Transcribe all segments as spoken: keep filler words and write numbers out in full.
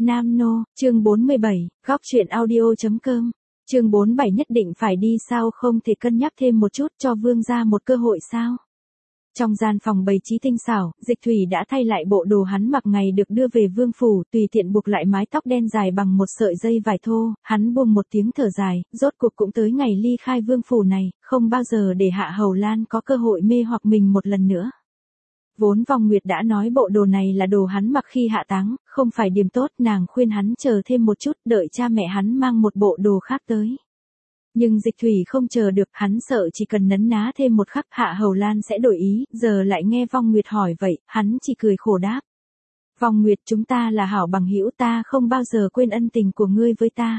Nam Nô, chương bốn mươi bảy, góc truyện audio.com. Chương bốn mươi bảy nhất định phải đi sao, không thể cân nhắc thêm một chút cho vương gia một cơ hội sao? Trong gian phòng bày trí tinh xảo, Dịch Thủy đã thay lại bộ đồ hắn mặc ngày được đưa về vương phủ, tùy tiện buộc lại mái tóc đen dài bằng một sợi dây vải thô, hắn buông một tiếng thở dài, rốt cuộc cũng tới ngày ly khai vương phủ này, không bao giờ để Hạ Hầu Lan có cơ hội mê hoặc mình một lần nữa. Vốn Vong Nguyệt đã nói bộ đồ này là đồ hắn mặc khi hạ táng, không phải điểm tốt, nàng khuyên hắn chờ thêm một chút, đợi cha mẹ hắn mang một bộ đồ khác tới. Nhưng Dịch Thủy không chờ được, hắn sợ chỉ cần nấn ná thêm một khắc Hạ Hầu Lan sẽ đổi ý, giờ lại nghe Vong Nguyệt hỏi vậy, hắn chỉ cười khổ đáp. Vong Nguyệt, chúng ta là hảo bằng hữu, ta không bao giờ quên ân tình của ngươi với ta.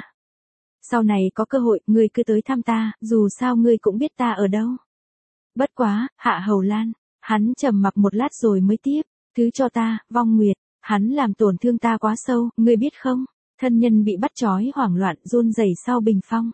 Sau này có cơ hội, ngươi cứ tới thăm ta, dù sao ngươi cũng biết ta ở đâu. Bất quá, Hạ Hầu Lan. Hắn trầm mặc một lát rồi mới tiếp, thứ cho ta, Vong Nguyệt, hắn làm tổn thương ta quá sâu, ngươi biết không, thân nhân bị bắt trói hoảng loạn run rẩy sau bình phong.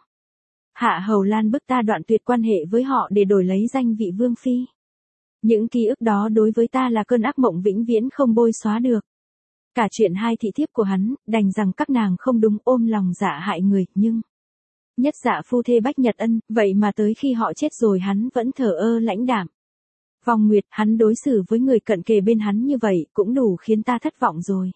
Hạ Hầu Lan bức ta đoạn tuyệt quan hệ với họ để đổi lấy danh vị vương phi. Những ký ức đó đối với ta là cơn ác mộng vĩnh viễn không bôi xóa được. Cả chuyện hai thị thiếp của hắn, đành rằng các nàng không đúng, ôm lòng dạ hại người, nhưng... Nhất dạ phu thê Bách Nhật Ân, vậy mà tới khi họ chết rồi hắn vẫn thờ ơ lãnh đạm. Vong Nguyệt, hắn đối xử với người cận kề bên hắn như vậy, cũng đủ khiến ta thất vọng rồi.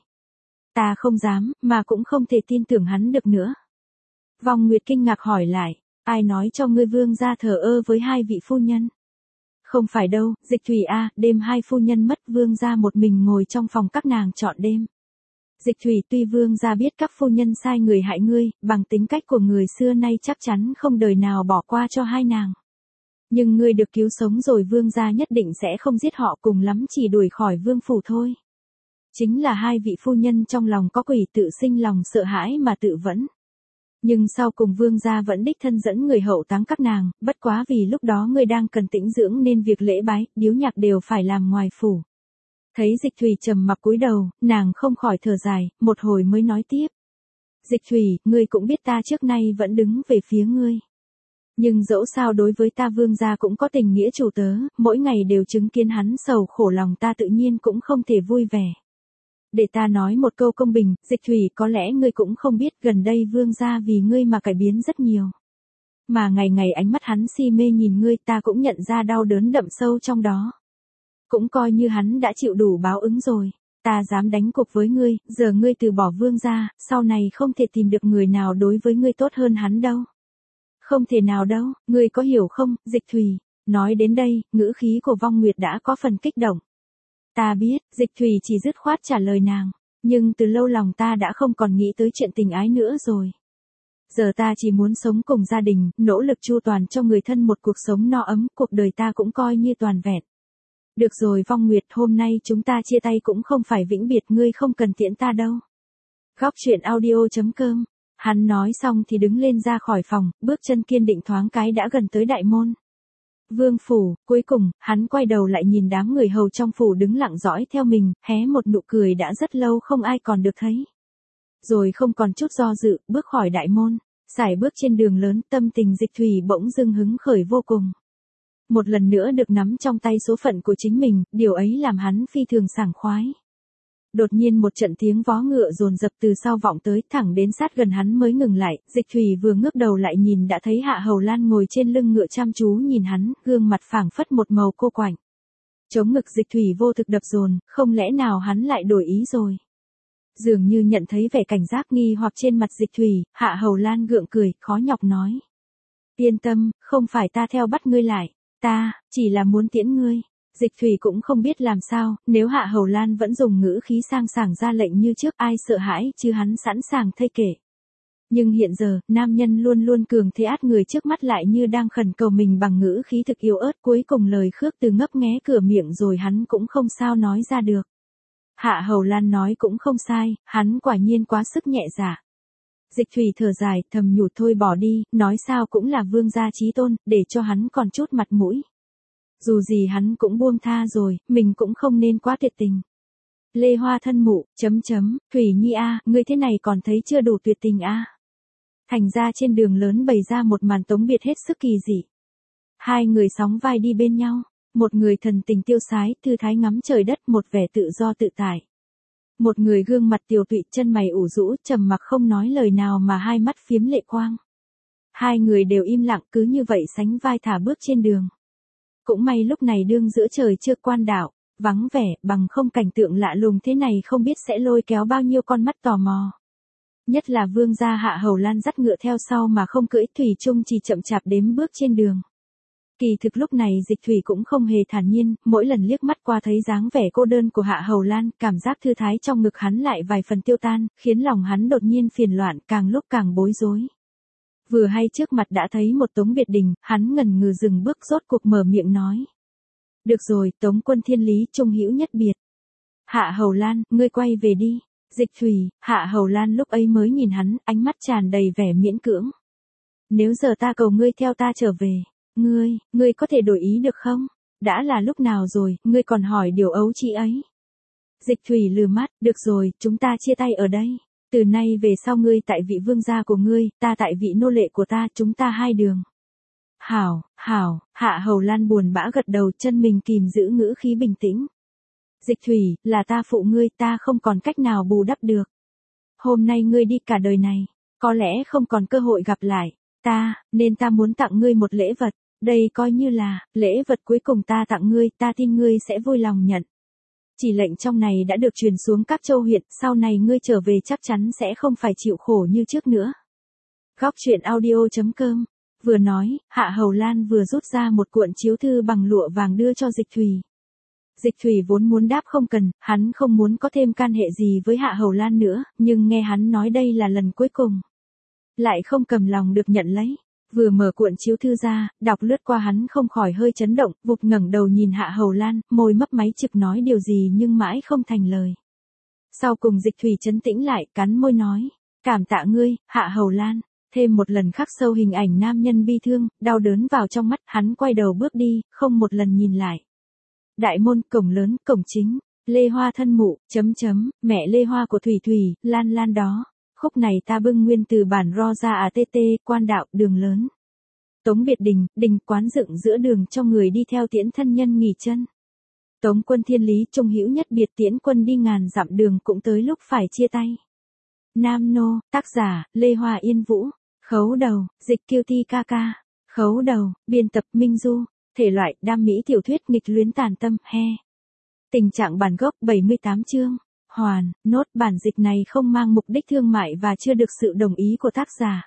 Ta không dám, mà cũng không thể tin tưởng hắn được nữa. Vong Nguyệt kinh ngạc hỏi lại, ai nói cho ngươi vương gia thờ ơ với hai vị phu nhân? Không phải đâu, Dịch Thủy a, đêm hai phu nhân mất, vương gia một mình ngồi trong phòng các nàng trọn đêm. Dịch Thủy, tuy vương gia biết các phu nhân sai người hại ngươi, bằng tính cách của người xưa nay chắc chắn không đời nào bỏ qua cho hai nàng. Nhưng ngươi được cứu sống rồi, vương gia nhất định sẽ không giết họ, cùng lắm chỉ đuổi khỏi vương phủ thôi. Chính là hai vị phu nhân trong lòng có quỷ, tự sinh lòng sợ hãi mà tự vẫn. Nhưng sau cùng vương gia vẫn đích thân dẫn người hậu táng các nàng, bất quá vì lúc đó ngươi đang cần tĩnh dưỡng nên việc lễ bái, điếu nhạc đều phải làm ngoài phủ. Thấy Dịch Thủy trầm mặc cúi đầu, nàng không khỏi thở dài, một hồi mới nói tiếp. Dịch Thủy, ngươi cũng biết ta trước nay vẫn đứng về phía ngươi. Nhưng dẫu sao đối với ta vương gia cũng có tình nghĩa chủ tớ, mỗi ngày đều chứng kiến hắn sầu khổ, lòng ta tự nhiên cũng không thể vui vẻ. Để ta nói một câu công bình, Dịch Thủy, có lẽ ngươi cũng không biết gần đây vương gia vì ngươi mà cải biến rất nhiều. Mà ngày ngày ánh mắt hắn si mê nhìn ngươi, ta cũng nhận ra đau đớn đậm sâu trong đó. Cũng coi như hắn đã chịu đủ báo ứng rồi. Ta dám đánh cuộc với ngươi, giờ ngươi từ bỏ vương gia, sau này không thể tìm được người nào đối với ngươi tốt hơn hắn đâu. Không thể nào đâu, ngươi có hiểu không, Dịch Thủy? Nói đến đây, ngữ khí của Vong Nguyệt đã có phần kích động. Ta biết, Dịch Thủy chỉ dứt khoát trả lời nàng, nhưng từ lâu lòng ta đã không còn nghĩ tới chuyện tình ái nữa rồi. Giờ ta chỉ muốn sống cùng gia đình, nỗ lực chu toàn cho người thân một cuộc sống no ấm, cuộc đời ta cũng coi như toàn vẹn. Được rồi Vong Nguyệt, hôm nay chúng ta chia tay cũng không phải vĩnh biệt, ngươi không cần tiễn ta đâu. Góc truyện audio.com. Hắn nói xong thì đứng lên ra khỏi phòng, bước chân kiên định, thoáng cái đã gần tới đại môn vương phủ. Cuối cùng, hắn quay đầu lại nhìn đám người hầu trong phủ đứng lặng dõi theo mình, hé một nụ cười đã rất lâu không ai còn được thấy. Rồi không còn chút do dự, bước khỏi đại môn, sải bước trên đường lớn, tâm tình Dịch Thủy bỗng dưng hứng khởi vô cùng. Một lần nữa được nắm trong tay số phận của chính mình, điều ấy làm hắn phi thường sảng khoái. Đột nhiên một trận tiếng vó ngựa dồn dập từ sau vọng tới, thẳng đến sát gần hắn mới ngừng lại. Dịch Thủy vừa ngước đầu lại nhìn đã thấy Hạ Hầu Lan ngồi trên lưng ngựa chăm chú nhìn hắn, gương mặt phảng phất một màu cô quạnh. Chống ngực Dịch Thủy vô thực đập dồn, không lẽ nào hắn lại đổi ý rồi? Dường như nhận thấy vẻ cảnh giác nghi hoặc trên mặt Dịch Thủy, Hạ Hầu Lan gượng cười, khó nhọc nói. Yên tâm, không phải ta theo bắt ngươi lại, ta chỉ là muốn tiễn ngươi. Dịch Thủy cũng không biết làm sao, nếu Hạ Hầu Lan vẫn dùng ngữ khí sang sảng ra lệnh như trước, ai sợ hãi, chứ hắn sẵn sàng thay kể. Nhưng hiện giờ, nam nhân luôn luôn cường thế át người trước mắt lại như đang khẩn cầu mình bằng ngữ khí thực yếu ớt, cuối cùng lời khước từ ngấp nghé cửa miệng rồi hắn cũng không sao nói ra được. Hạ Hầu Lan nói cũng không sai, hắn quả nhiên quá sức nhẹ dạ. Dịch Thủy thở dài, thầm nhủ thôi bỏ đi, nói sao cũng là vương gia chí tôn, để cho hắn còn chút mặt mũi. Dù gì hắn cũng buông tha rồi, mình cũng không nên quá tuyệt tình. Lê Hoa thân mụ, chấm chấm, Thủy Nhi a, ngươi thế này còn thấy chưa đủ tuyệt tình a. Thành ra trên đường lớn bày ra một màn tống biệt hết sức kỳ dị. Hai người sóng vai đi bên nhau, một người thần tình tiêu sái, thư thái ngắm trời đất, một vẻ tự do tự tại. Một người gương mặt tiều tụy, chân mày ủ rũ, trầm mặc không nói lời nào mà hai mắt phiếm lệ quang. Hai người đều im lặng, cứ như vậy sánh vai thả bước trên đường. Cũng may lúc này đương giữa trời chưa quan đạo, vắng vẻ, bằng không cảnh tượng lạ lùng thế này không biết sẽ lôi kéo bao nhiêu con mắt tò mò. Nhất là vương gia Hạ Hầu Lan dắt ngựa theo sau mà không cưỡi, thủy chung chỉ chậm chạp đếm bước trên đường. Kỳ thực lúc này Dịch Thủy cũng không hề thản nhiên, mỗi lần liếc mắt qua thấy dáng vẻ cô đơn của Hạ Hầu Lan, cảm giác thư thái trong ngực hắn lại vài phần tiêu tan, khiến lòng hắn đột nhiên phiền loạn, càng lúc càng bối rối. Vừa hay trước mặt đã thấy một Tống Biệt Đình, hắn ngần ngừ dừng bước rốt cuộc mở miệng nói. Được rồi, Tống quân thiên lý trung hữu nhất biệt. Hạ Hầu Lan, ngươi quay về đi. Dịch Thủy, Hạ Hầu Lan lúc ấy mới nhìn hắn, ánh mắt tràn đầy vẻ miễn cưỡng. Nếu giờ ta cầu ngươi theo ta trở về, ngươi, ngươi có thể đổi ý được không? Đã là lúc nào rồi, ngươi còn hỏi điều ấu trĩ ấy. Dịch Thủy lừ mắt, được rồi, chúng ta chia tay ở đây. Từ nay về sau ngươi tại vị vương gia của ngươi, ta tại vị nô lệ của ta, chúng ta hai đường. Hảo, hảo, Hạ Hầu Lan buồn bã gật đầu, chân mình kìm giữ ngữ khí bình tĩnh. Dịch Thủy, là ta phụ ngươi, ta không còn cách nào bù đắp được. Hôm nay ngươi đi cả đời này, có lẽ không còn cơ hội gặp lại ta, nên ta muốn tặng ngươi một lễ vật, đây coi như là lễ vật cuối cùng ta tặng ngươi, ta tin ngươi sẽ vui lòng nhận. Chỉ lệnh trong này đã được truyền xuống các châu huyện, sau này ngươi trở về chắc chắn sẽ không phải chịu khổ như trước nữa. Góc truyện audio chấm com. Vừa nói, Hạ Hầu Lan vừa rút ra một cuộn chiếu thư bằng lụa vàng đưa cho Dịch Thủy. Dịch Thủy vốn muốn đáp không cần, hắn không muốn có thêm can hệ gì với Hạ Hầu Lan nữa, nhưng nghe hắn nói đây là lần cuối cùng. Lại không cầm lòng được nhận lấy. Vừa mở cuộn chiếu thư ra, đọc lướt qua hắn không khỏi hơi chấn động, vụt ngẩng đầu nhìn Hạ Hầu Lan, môi mấp máy trực nói điều gì nhưng mãi không thành lời. Sau cùng Dịch Thủy trấn tĩnh lại, cắn môi nói, cảm tạ ngươi, Hạ Hầu Lan. Thêm một lần khắc sâu hình ảnh nam nhân bi thương, đau đớn vào trong mắt, hắn quay đầu bước đi, không một lần nhìn lại. Đại môn, cổng lớn, cổng chính, Lê Hoa thân mụ, chấm chấm, mẹ Lê Hoa của Thủy Thủy, Lan Lan đó. Khúc này ta bưng nguyên từ bản ro ra à tê tê, quan đạo, đường lớn. Tống Biệt Đình, đình quán dựng giữa đường cho người đi theo tiễn thân nhân nghỉ chân. Tống quân thiên lý trung hữu nhất biệt, tiễn quân đi ngàn dặm đường cũng tới lúc phải chia tay. Nam Nô, tác giả, Lê Hoa Yên Vũ. Khấu đầu, dịch kiêu ti ca ca. Khấu đầu, biên tập Minh Du. Thể loại, đam mỹ tiểu thuyết nghịch luyến tàn tâm, he. Tình trạng bản gốc bảy mươi tám chương. Hoàn, nốt bản dịch này không mang mục đích thương mại và chưa được sự đồng ý của tác giả.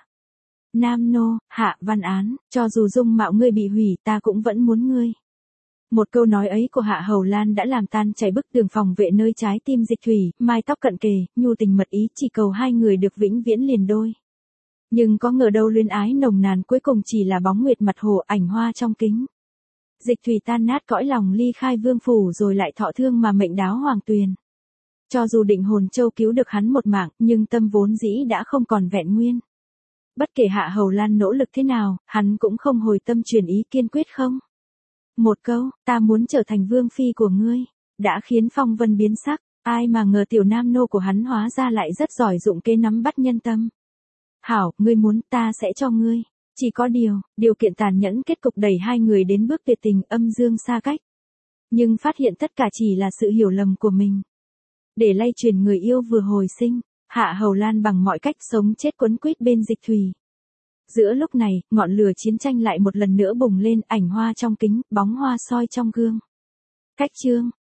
Nam Nô, Hạ Văn Án, cho dù dung mạo ngươi bị hủy ta cũng vẫn muốn ngươi. Một câu nói ấy của Hạ Hầu Lan đã làm tan chảy bức tường phòng vệ nơi trái tim Dịch Thủy, mai tóc cận kề, nhu tình mật ý chỉ cầu hai người được vĩnh viễn liền đôi. Nhưng có ngờ đâu luyến ái nồng nàn cuối cùng chỉ là bóng nguyệt mặt hồ, ảnh hoa trong kính. Dịch Thủy tan nát cõi lòng ly khai vương phủ rồi lại thọ thương mà mệnh đáo hoàng tuyền. Cho dù định hồn châu cứu được hắn một mạng, nhưng tâm vốn dĩ đã không còn vẹn nguyên. Bất kể Hạ Hầu Lan nỗ lực thế nào, hắn cũng không hồi tâm chuyển ý, kiên quyết không. Một câu, ta muốn trở thành vương phi của ngươi, đã khiến phong vân biến sắc, ai mà ngờ tiểu nam nô của hắn hóa ra lại rất giỏi dụng kế nắm bắt nhân tâm. Hảo, ngươi muốn, ta sẽ cho ngươi. Chỉ có điều, điều kiện tàn nhẫn kết cục đẩy hai người đến bước tuyệt tình, âm dương xa cách. Nhưng phát hiện tất cả chỉ là sự hiểu lầm của mình. Để lay truyền người yêu vừa hồi sinh, Hạ Hầu Lan bằng mọi cách sống chết quấn quýt bên Dịch Thủy. Giữa lúc này, ngọn lửa chiến tranh lại một lần nữa bùng lên, ảnh hoa trong kính, bóng hoa soi trong gương. Cách chương,